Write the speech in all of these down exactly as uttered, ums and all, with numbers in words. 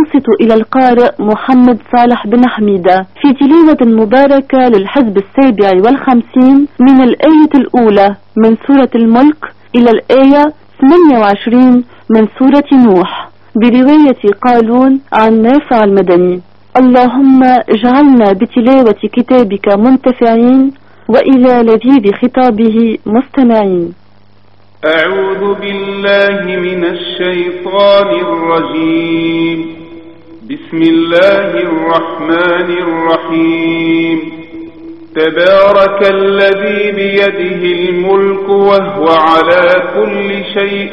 أنصت إلى القارئ محمد صالح بن حميدة في تلاوة مباركة للحزب السابع والخمسين من الآية الأولى من سورة الملك إلى الآية ثمانية وعشرين من سورة نوح برواية قالون عن نافع المدني. اللهم اجعلنا بتلاوة كتابك منتفعين وإلى لذيذ خطابه مستمعين. أعوذ بالله من الشيطان الرجيم. بسم الله الرحمن الرحيم. تبارك الذي بيده الملك وهو على كل شيء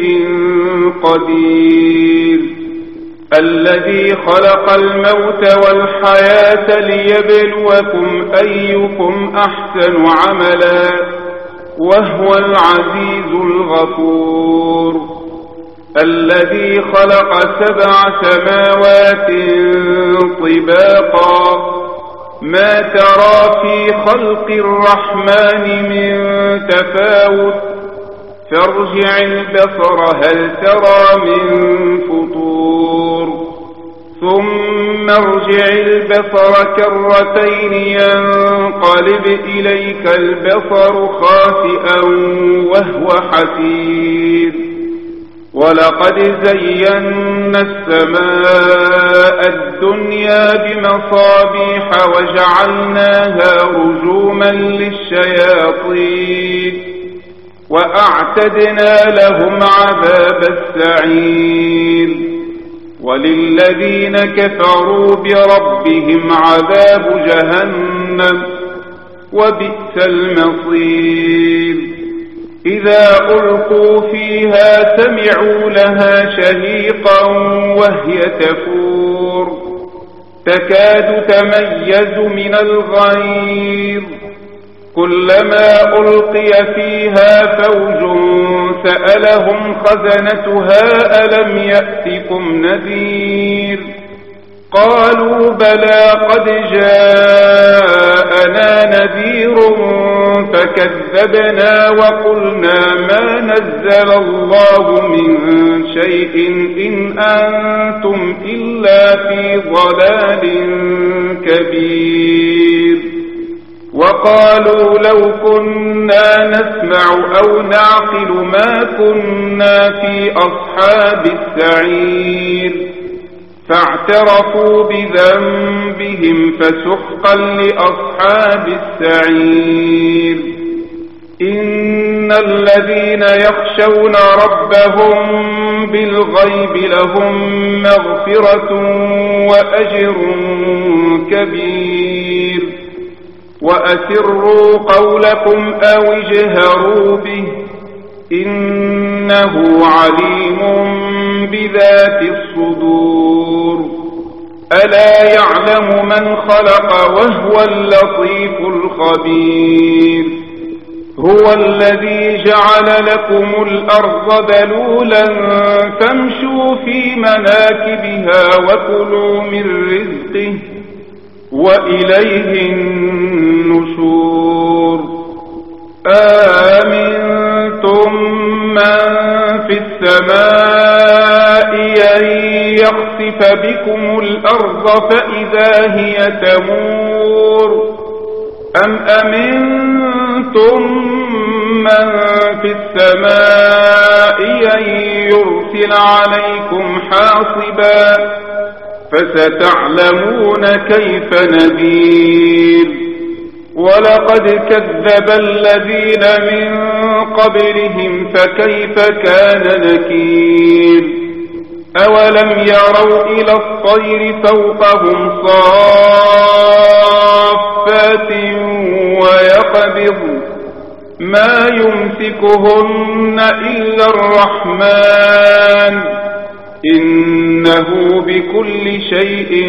قدير، الذي خلق الموت والحياة ليبلوكم أيكم أحسن عملا وهو العزيز الغفور، الذي خلق سبع سماوات طباقا ما ترى في خلق الرحمن من تفاوت فارجع البصر هل ترى من فطور ثم ارجع البصر كرتين ينقلب إليك البصر خاسئا وهو حسير، ولقد زينا السماء الدنيا بمصابيح وجعلناها رجوما للشياطين وأعتدنا لهم عذاب السعير، وللذين كفروا بربهم عذاب جهنم وبئس المصير. إذا ألقوا فيها سمعوا لها شهيقا وهي تفور تكاد تميز من الغيظ، كلما ألقي فيها فوج سألهم خزنتها ألم يأتكم نذير، قالوا بلى قد جاءنا نذير فكذبنا وقلنا ما نزل الله من شيء إن أنتم إلا في ضلال كبير، وقالوا لو كنا نسمع أو نعقل ما كنا في أصحاب السعير، فاعترفوا بذنبهم فسحقا لأصحاب السعير. إن الذين يخشون ربهم بالغيب لهم مغفرة وأجر كبير، وأسروا قولكم أو اجهروا به إنه عليم بذات الصدور. ألا يعلم من خلق وهو اللطيف الخبير. هو الذي جعل لكم الأرض ذلولا فامشوا في مناكبها وكلوا من رزقه وإليه النشور. آمنتم من في السماء أن يخسف بكم الأرض فإذا هي تمور، أم أمنتم من في السماء أن يرسل عليكم حاصبا فستعلمون كيف نذير. ولقد كذب الذين من قبلهم فكيف كان نكير. أولم يروا إلى الطير فوقهم صافات ويقبض ما يمسكهن إلا الرحمن إنه بكل شيء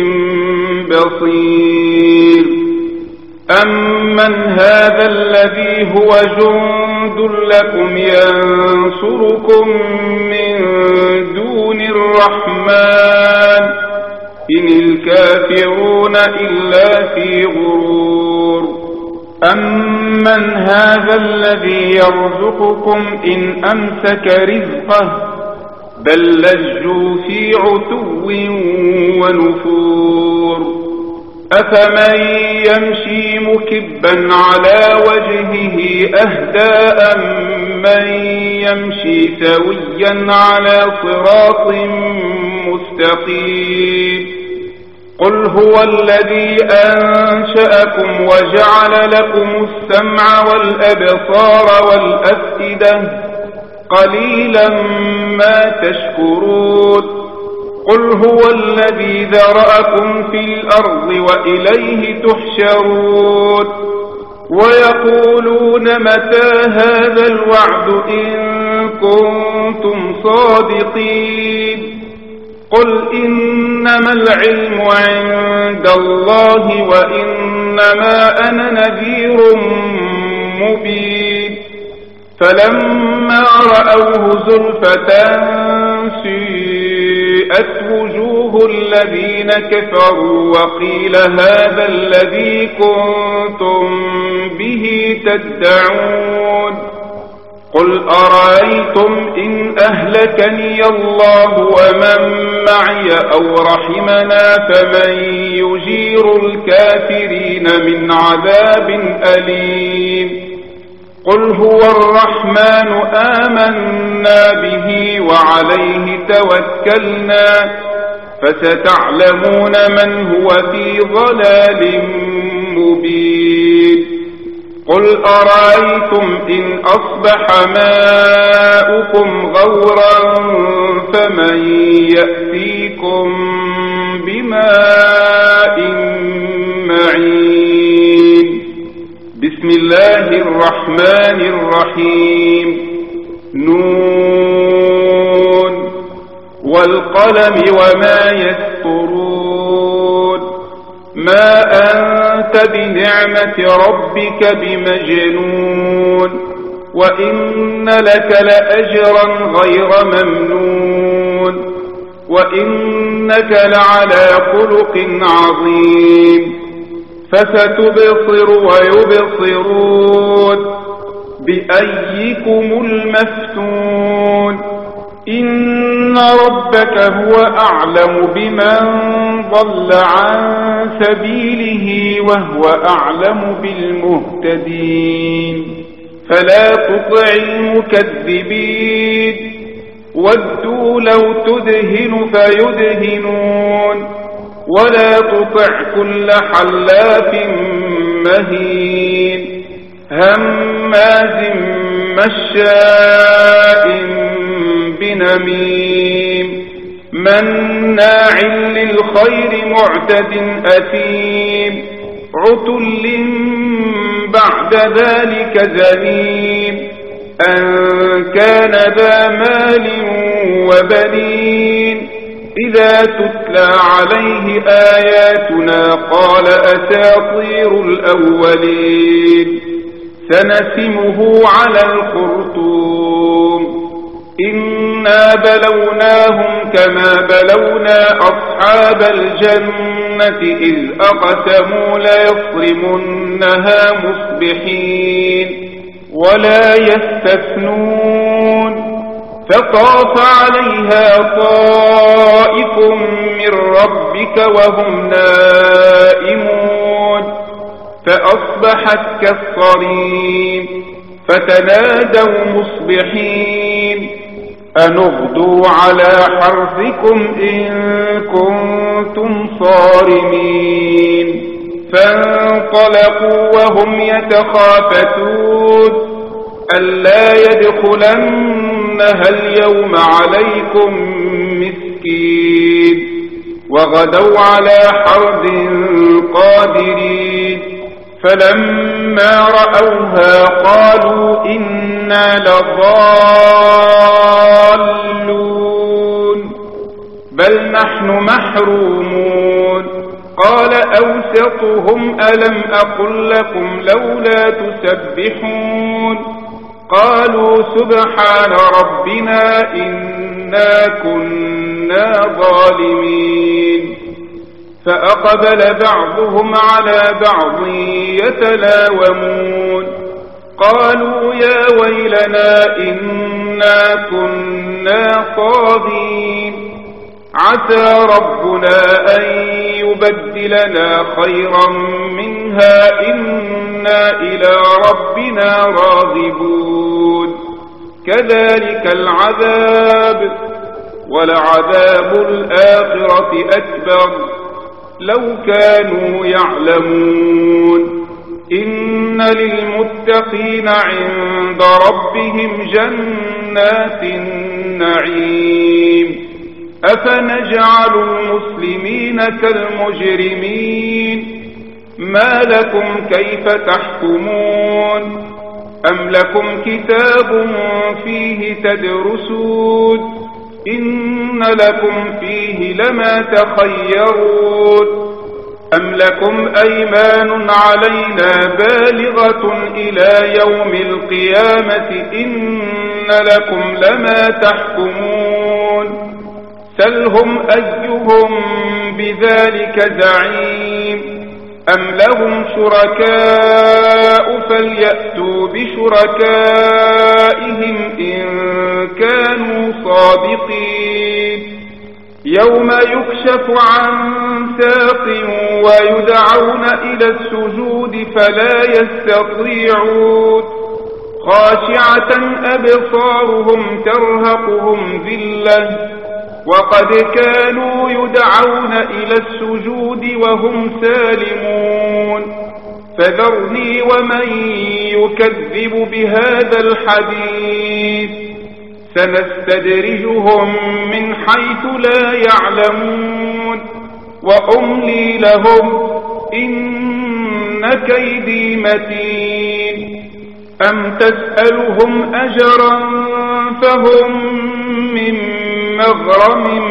بصير. أمن هذا الذي هو جند لكم ينصركم من دون الرحمن إن الكافرون إلا في غرور. أمن هذا الذي يرزقكم إن أمسك رزقه بل لجوا في عتو ونفور أفمن يمشي مكبا على وجهه أهدى أمن يمشي سويا على صراط مستقيم قل هو الذي أنشأكم وجعل لكم السمع والأبصار والأفئدة قليلا ما تشكرون قل هو الذي ذرأكم في الأرض وإليه تحشرون ويقولون متى هذا الوعد إن كنتم صادقين قل إنما العلم عند الله وإنما أنا نذير مبين فلما رأوه زلفة سيئت وجوه الذين كفروا وقيل هذا الذي كنتم به تدعون قل أرأيتم إن أهلكني الله ومن معي أو رحمنا فمن يجير الكافرين من عذاب أليم قل هو الرحمن آمنا به وعليه توكلنا فستعلمون من هو في ضلال مبين قل أرأيتم إن أصبح ماؤكم غورا فمن يأتيكم بماء معين بسم الله الرحمن الرحيم نون والقلم وما يسطرون ما أنت بنعمة ربك بمجنون وإن لك لأجرا غير ممنون وإنك لعلى خلق عظيم فستبصر ويبصرون بأيكم المفتون إن ربك هو أعلم بمن ضل عن سبيله وهو أعلم بالمهتدين فلا تطع المكذبين ودوا لو تدهن فيدهنون ولا تطع كل حلاف مهين هماز مشاء بنميم مناع للخير معتد أثيم عتل بعد ذلك زنيم أن كان ذا مال وبنين إذا تتلى عليه آياتنا قال أساطير الأولين سنسمه على الخرطوم إنا بلوناهم كما بلونا أصحاب الجنة إذ أقسموا ليصرمنها مصبحين ولا يستثنون فطاف عليها طائف من ربك وهم نائمون فأصبحت كالصريم فتنادوا مصبحين أن اغدوا على حرثكم إن كنتم صارمين فانطلقوا وهم يتخافتون ألا يدخلنها اليوم عليكم مسكين وغدوا على حرد قادرين فلما رأوها قالوا إنا لضالون بل نحن محرومون قال أوسطهم ألم أقل لكم لولا تسبحون قالوا سبحان ربنا إنا كنا ظالمين فأقبل بعضهم على بعض يتلاومون قالوا يا ويلنا إنا كنا طاغين عسى ربنا أن يبدلنا خيرا منها إنا إلى ربنا راغبون كذلك العذاب ولعذاب الآخرة أكبر لو كانوا يعلمون إن للمتقين عند ربهم جنات النعيم أفنجعل المسلمين كالمجرمين ما لكم كيف تحكمون أم لكم كتاب فيه تدرسون إن لكم فيه لما تخيرون أم لكم أيمان علينا بالغة إلى يوم القيامة إن لكم لما تحكمون سلهم أيهم بذلك زعيم أم لهم شركاء فليأتوا بشركائهم إن كانوا صادقين يوم يكشف عن ساق ويدعون إلى السجود فلا يستطيعون خاشعة أبصارهم ترهقهم ذلة وقد كانوا يدعون إلى السجود وهم سالمون فذرني ومن يكذب بهذا الحديث سنستدرجهم من حيث لا يعلمون وأملي لهم إن كيدي متين أم تسألهم أجرا فهم من مغرم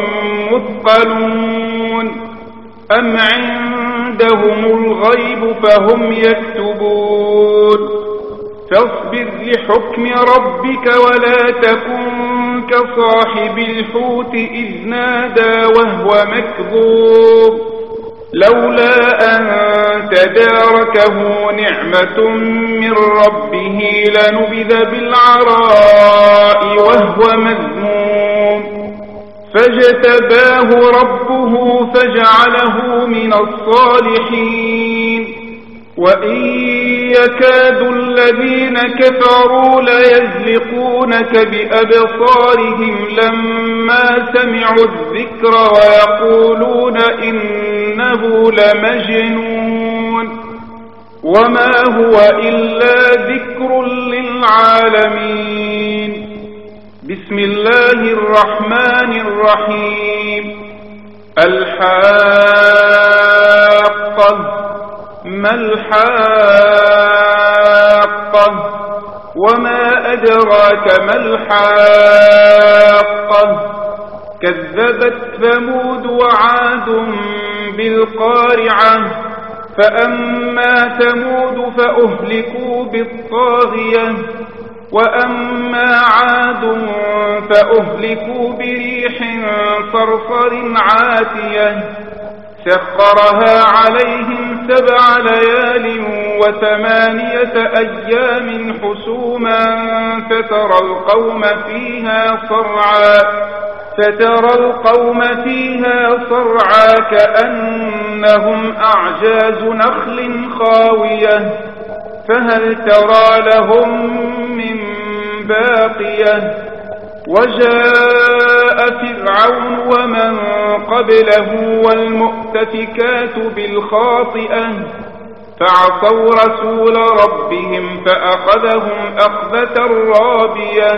مثقلون أم عندهم الغيب فهم يكتبون فاصبر لحكم ربك ولا تكن كصاحب الحوت إذ نادى وهو مكذوب لولا أن تداركه نعمة من ربه لنبذ بالعراء وهو مذموم فاجتباه ربه فجعله من الصالحين وإن يكاد الذين كفروا ليزلقونك بأبصارهم لما سمعوا الذكر ويقولون إنه لمجنون وما هو إلا ذكر للعالمين بسم الله الرحمن الرحيم الحاقة ما الحاقة وما أدراك ما الحاقة كذبت ثمود وعاد بالقارعة فأما ثمود فأهلكوا بالطاغية وأما عاد فأهلكوا بريح صرصر عاتية سخرها عليهم سبع ليال وثمانية أيام حسوما فترى القوم فيها صرعا فترى القوم فيها صرعا كأنهم أعجاز نخل خاوية فهل ترى لهم من باقية وجاء فرعون ومن قبله والمؤتفكات بالخاطئة فعصوا رسول ربهم فأخذهم أخذة رابية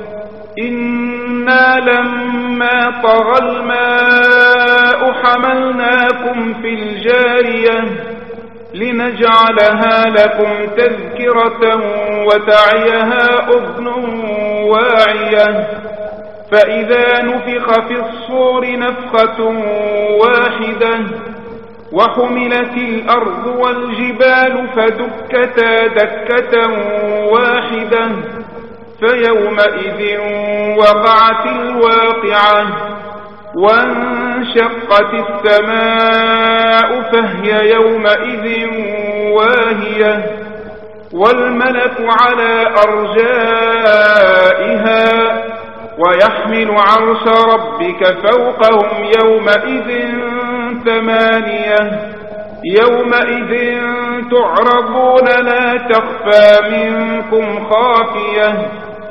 إنا لما طغى الماء حملناكم في الجارية لنجعلها لكم تذكرة وتعيها أذن واعية فإذا نفخ في الصور نفخة واحدة وحملت الأرض والجبال فدكتا دكة واحدة فيومئذ وقعت الواقعة وانشقت السماء فهي يومئذ واهية والملك على أرجائها ويحمل عرش ربك فوقهم يومئذ ثمانية يومئذ تعرضون لا تخفى منكم خافية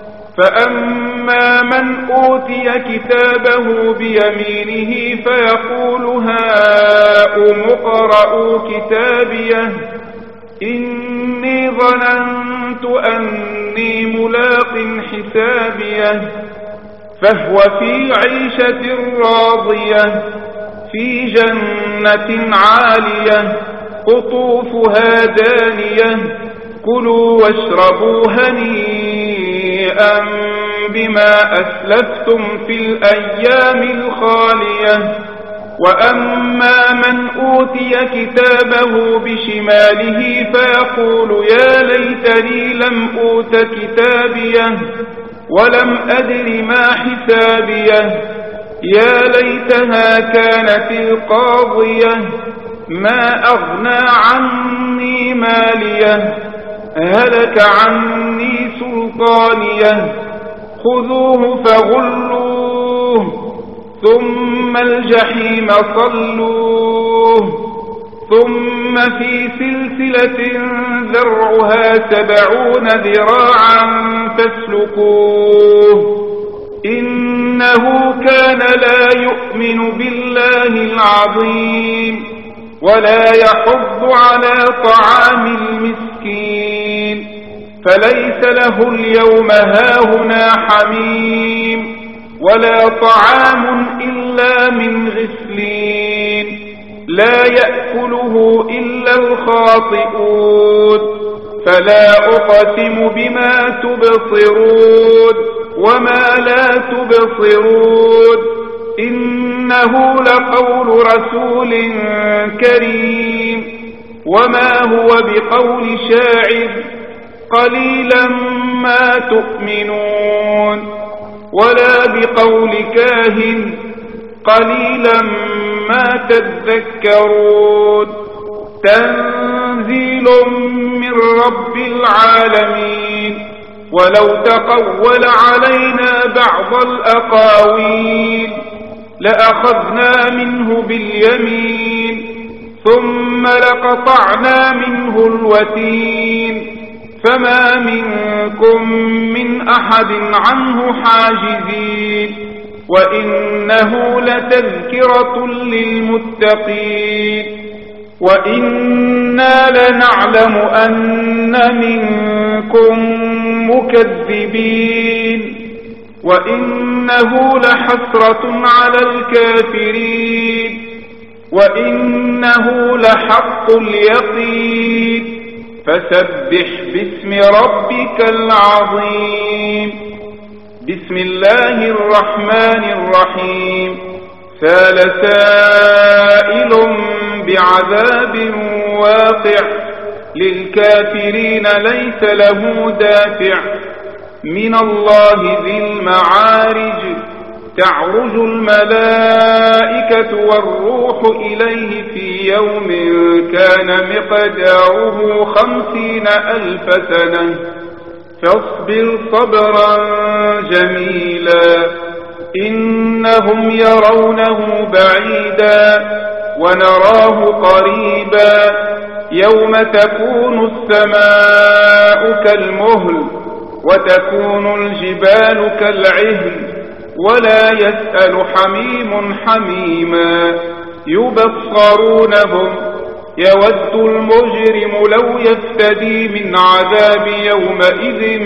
فأما من أوتي كتابه بيمينه فيقول هاؤم اقرءوا كتابيه إني ظننت أني ملاق حسابيه فهو في عيشة راضية في جنة عالية قطوفها دانية كلوا واشربوا هنيئا بما أسلفتم في الأيام الخالية وأما من أوتي كتابه بشماله فيقول يا ليتني لم أوت كتابيه ولم أدر ما حسابيه يا ليتها كانت القاضية ما أغنى عني ماليه هلك عني سلطانيه خذوه فغلوه ثم الجحيم صلوه ثم في سلسلة ذرعها سبعون ذراعا فاسلكوه إنه كان لا يؤمن بالله العظيم ولا يحض على طعام المسكين فليس له اليوم هاهنا حميم ولا طعام إلا من غسلين لا يأكله إلا الخاطئون فلا أقسم بما تبصرون وما لا تبصرون إنه لقول رسول كريم وما هو بقول شاعر قليلا ما تؤمنون ولا بقول كاهن قليلا ما تذكرون تنزيل من رب العالمين ولو تقول علينا بعض الأقاويل لأخذنا منه باليمين ثم لقطعنا منه الوتين فما منكم من أحد عنه حاجزين وإنه لتذكرة للمتقين وإنا لنعلم أن منكم مكذبين وإنه لحسرة على الكافرين وإنه لحق اليقين فسبح باسم ربك العظيم بسم الله الرحمن الرحيم سال سائل بعذاب واقع للكافرين ليس له دافع من الله ذي المعارج تعرج الملائكة والروح إليه في يوم كان مقداره خمسين ألف سنة فاصبر صبرا جميلا إنهم يرونه بعيدا ونراه قريبا يوم تكون السماء كالمهل وتكون الجبال كالعهن ولا يسأل حميم حميما يبصرونهم يود المجرم لو يفتدي من عذاب يومئذ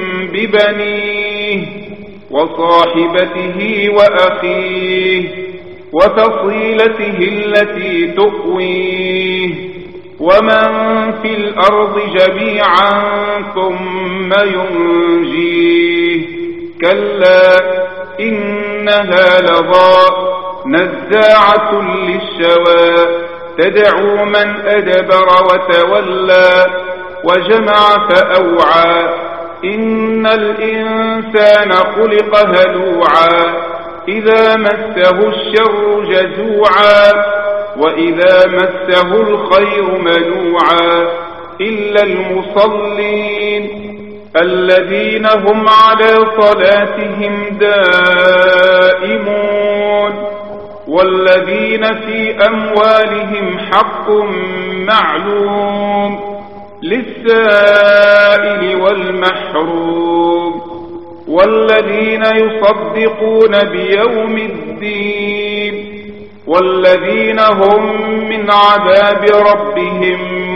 ببنيه وصاحبته وأخيه وفصيلته التي تؤويه ومن في الأرض جميعا ثم ينجيه كلا إنها لظى نزاعة للشوى تدعو من أدبر وتولى وجمع فأوعى إن الإنسان خلق هلوعا إذا مسه الشر جزوعا وإذا مسه الخير منوعا إلا المصلين الذين هم على صلاتهم دائمون والذين في أموالهم حق معلوم للسائل والمحروم والذين يصدقون بيوم الدين والذين هم من عذاب ربهم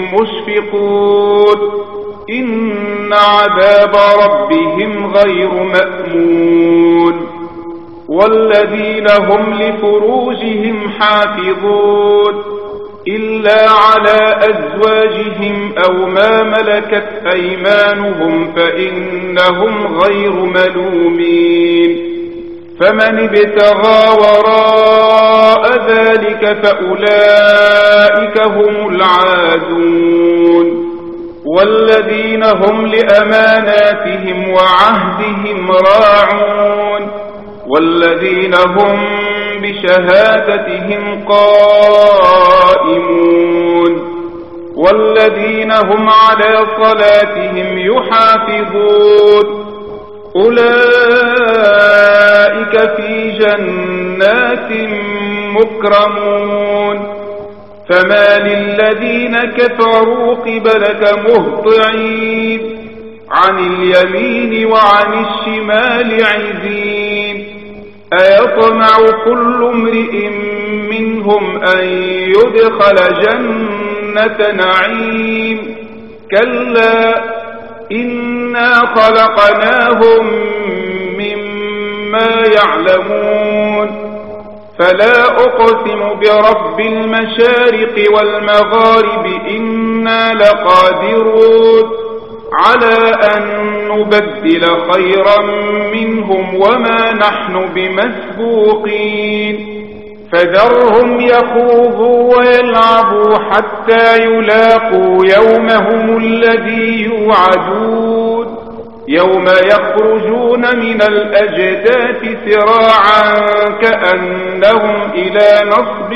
مشفقون إن عذاب ربهم غير مأمون والذين هم لفروجهم حافظون إلا على أزواجهم أو ما ملكت أيمانهم فإنهم غير ملومين فمن ابتغى وراء ذلك فأولئك هم العادون والذين هم لأماناتهم وعهدهم راعون والذين هم بشهادتهم قائمون والذين هم على صلاتهم يحافظون أولئك في جنات مكرمون فما للذين كفروا قبلك مهطعين عن اليمين وعن الشمال عزين أيطمع كل امرئ منهم أن يدخل جنة نعيم كلا إنا خلقناهم مما يعلمون فلا أقسم برب المشارق والمغارب إنا لقادرون على أن نبدل خيرا منهم وما نحن بمسبوقين فذرهم يخوضوا ويلعبوا حتى يلاقوا يومهم الذي يوعدون يوم يخرجون من الأجداث سراعا كأنهم إلى نصب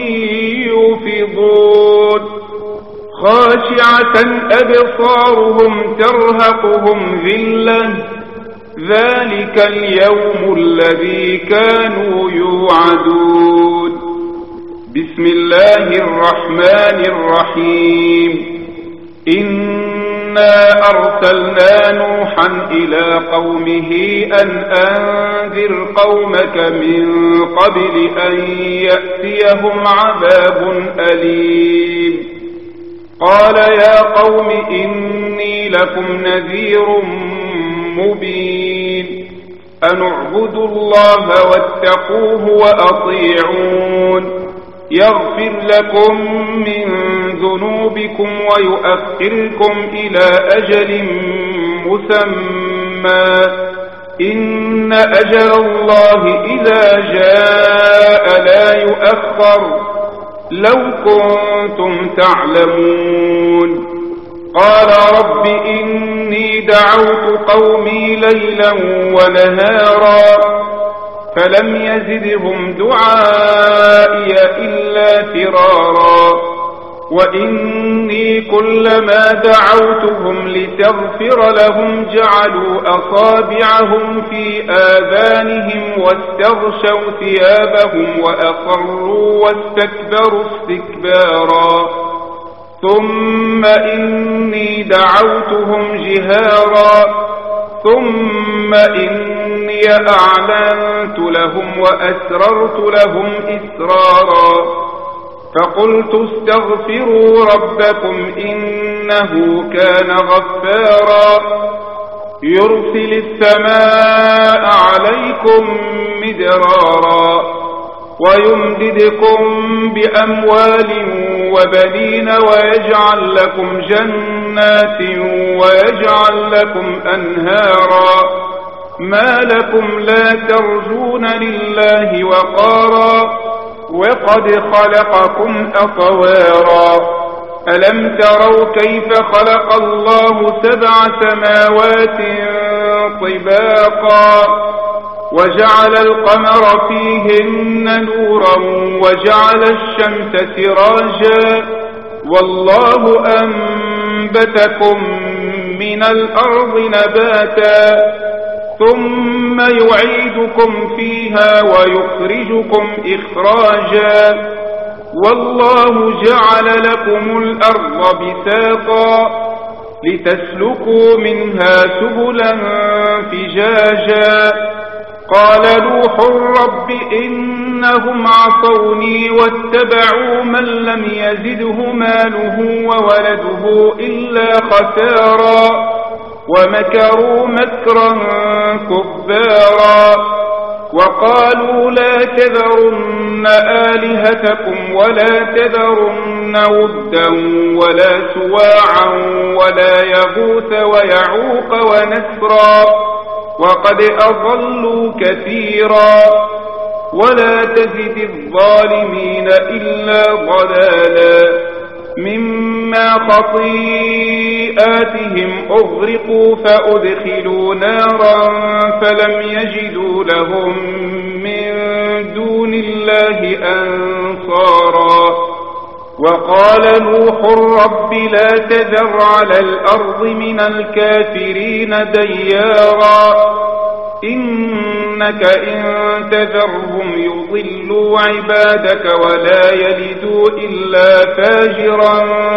يوفضون خاشعة أبصارهم ترهقهم ذلة ذلك اليوم الذي كانوا يوعدون بسم الله الرحمن الرحيم إنا أرسلنا نوحا إلى قومه أن أنذر قومك من قبل أن يأتيهم عذاب أليم قال يا قوم إني لكم نذير مبين أن اعبدوا الله واتقوه وأطيعون يغفر لكم من ذنوبكم ويؤخركم إلى أجل مسمى إن أجل الله إذا جاء لا يؤخر لو كنتم تعلمون قال رب إني دعوت قومي ليلا ونهارا فلم يزدهم دعائي إلا فرارا وإني كلما دعوتهم لتغفر لهم جعلوا أصابعهم في آذانهم واستغشوا ثيابهم وأصروا واستكبروا استكبارا ثم إني دعوتهم جهارا ثم إني أعلنت لهم وأسررت لهم إسرارا فقلت استغفروا ربكم إنه كان غفارا يرسل السماء عليكم مدرارا ويمددكم بأموال وبنين ويجعل لكم جنات ويجعل لكم أنهارا ما لكم لا ترجون لله وقارا وقد خلقكم أطوارا ألم تروا كيف خلق الله سبع سماوات طباقا وجعل القمر فيهن نورا وجعل الشمس سراجا والله أنبتكم من من الأرض نباتا ثم يعيدكم فيها ويخرجكم إخراجا والله جعل لكم الأرض بساطا لتسلكوا منها سبلا فجاجا قال نوح رب إنهم عصوني واتبعوا من لم يزده ماله وولده إلا خسارا ومكروا مكرا كبارا وقالوا لا تذرن آلهتكم ولا تذرن ودا ولا سواعا ولا يغوث ويعوق ونسرا وقد أضلوا كثيرا ولا تزد الظالمين إلا ضلالا مما خطيئاتهم أغرقوا فأدخلوا نارا فلم يجدوا لهم من دون الله أنصارا وقال نوح رب لا تذر على الأرض من الكافرين ديارا إنك إن تذرهم يضلوا عبادك ولا يلدوا إلا فاجرا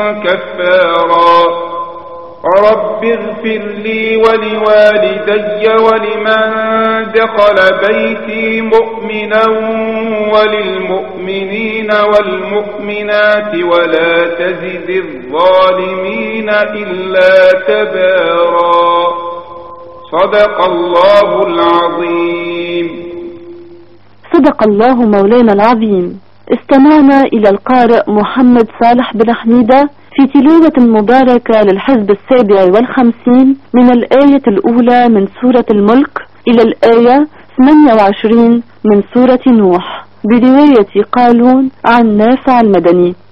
كفارا رب اغفر لي ولوالدي ولمن دخل بيتي مؤمنا وللمؤمنين والمؤمنات ولا تزد الظالمين إلا تبارا صدق الله العظيم. صدق الله مولانا العظيم. استمعنا إلى القارئ محمد صالح بن حميدة في تلاوة مباركة للحزب السابع والخمسين من الآية الأولى من سورة الملك إلى الآية ثمانية وعشرين من سورة نوح برواية قالون عن نافع المدني.